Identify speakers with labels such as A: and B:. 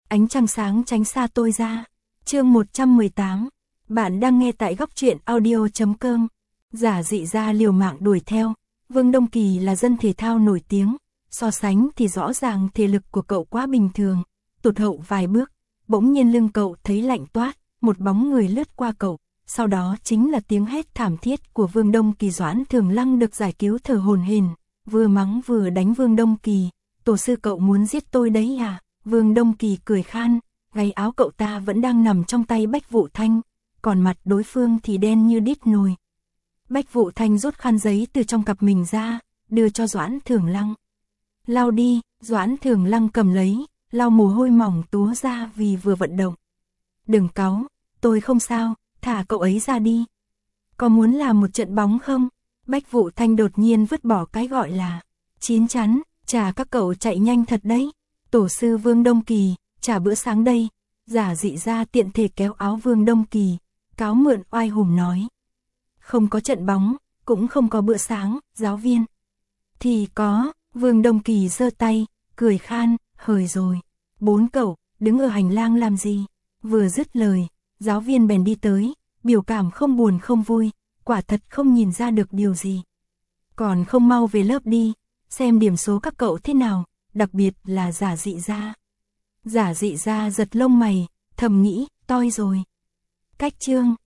A: ánh trăng sáng tránh xa tôi ra. Chương 118. Bạn đang nghe tại góc truyện audio.com. Giả dị ra liều mạng đuổi theo. Vương Đông Kỳ là dân thể thao nổi tiếng, so sánh thì rõ ràng thể lực của cậu quá bình thường. Tụt hậu vài bước, bỗng nhiên lưng cậu thấy lạnh toát, một bóng người lướt qua cậu. Sau đó chính là tiếng hét thảm thiết của Vương Đông Kỳ. Doãn Thường Lăng được giải cứu thở hổn hển, vừa mắng vừa đánh Vương Đông Kỳ. Tổ sư cậu muốn giết tôi đấy à? Vương Đông Kỳ cười khan, gáy áo cậu ta vẫn đang nằm trong tay Bách Vũ Thanh, còn mặt đối phương thì đen như đít nồi. Bách Vũ Thanh rút khăn giấy từ trong cặp mình ra, đưa cho Doãn Thường Lăng. Lau đi. Doãn Thường Lăng cầm lấy, lau mồ hôi mỏng túa ra vì vừa vận động. Đừng cáu, tôi không sao, thả cậu ấy ra đi. Có muốn làm một trận bóng không? Bách Vũ Thanh đột nhiên vứt bỏ cái gọi là chín chắn, chà các cậu chạy nhanh thật đấy. Tổ sư Vương Đông Kỳ, trả bữa sáng đây. Giả dị ra tiện thể kéo áo Vương Đông Kỳ, cáo mượn oai hùng nói. Không có trận bóng, cũng không có bữa sáng, giáo viên. Thì có. Vương Đông Kỳ giơ tay, cười khan, hời rồi. Bốn cậu, đứng ở hành lang làm gì? Vừa dứt lời, giáo viên bèn đi tới, biểu cảm không buồn không vui, quả thật không nhìn ra được điều gì. Còn không mau về lớp đi, xem điểm số các cậu thế nào, đặc biệt là giả dị ra. Giả dị ra giật lông mày, thầm nghĩ, toi rồi. Cách chương.